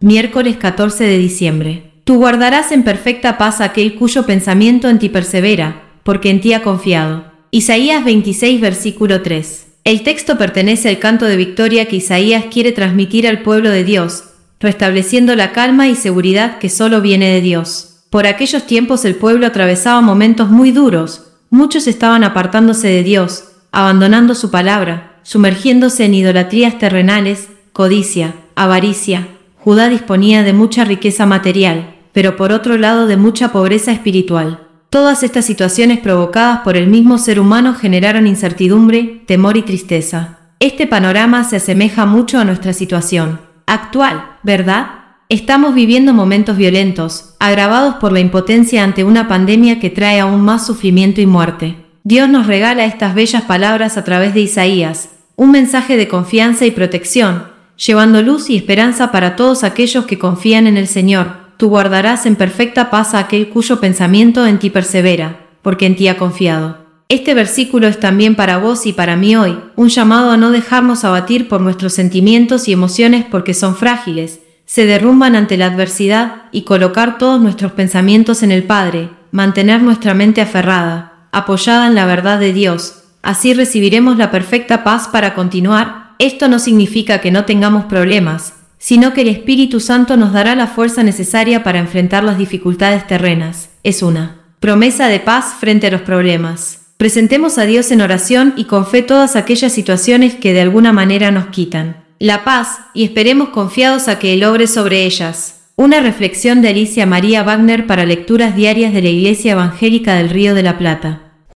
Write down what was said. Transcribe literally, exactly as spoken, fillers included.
Miércoles catorce de diciembre. Tú guardarás en perfecta paz a aquel cuyo pensamiento en ti persevera, porque en ti ha confiado. Isaías veintiséis, versículo tres. El texto pertenece al canto de victoria que Isaías quiere transmitir al pueblo de Dios, restableciendo la calma y seguridad que solo viene de Dios. Por aquellos tiempos el pueblo atravesaba momentos muy duros, muchos estaban apartándose de Dios, abandonando su palabra, sumergiéndose en idolatrías terrenales, codicia, avaricia. Judá disponía de mucha riqueza material, pero por otro lado de mucha pobreza espiritual. Todas estas situaciones provocadas por el mismo ser humano generaron incertidumbre, temor y tristeza. Este panorama se asemeja mucho a nuestra situación actual, ¿verdad? Estamos viviendo momentos violentos, agravados por la impotencia ante una pandemia que trae aún más sufrimiento y muerte. Dios nos regala estas bellas palabras a través de Isaías, un mensaje de confianza y protección, llevando luz y esperanza para todos aquellos que confían en el Señor. Tú guardarás en perfecta paz a aquel cuyo pensamiento en ti persevera, porque en ti ha confiado. Este versículo es también para vos y para mí hoy, un llamado a no dejarnos abatir por nuestros sentimientos y emociones porque son frágiles, se derrumban ante la adversidad, y colocar todos nuestros pensamientos en el Padre, mantener nuestra mente aferrada, apoyada en la verdad de Dios. Así recibiremos la perfecta paz para continuar. Esto no significa que no tengamos problemas, sino que el Espíritu Santo nos dará la fuerza necesaria para enfrentar las dificultades terrenas. Es una promesa de paz frente a los problemas. Presentemos a Dios en oración y con fe todas aquellas situaciones que de alguna manera nos quitan la paz, y esperemos confiados a que Él obre sobre ellas. Una reflexión de Alicia María Wagner para lecturas diarias de la Iglesia Evangélica del Río de la Plata.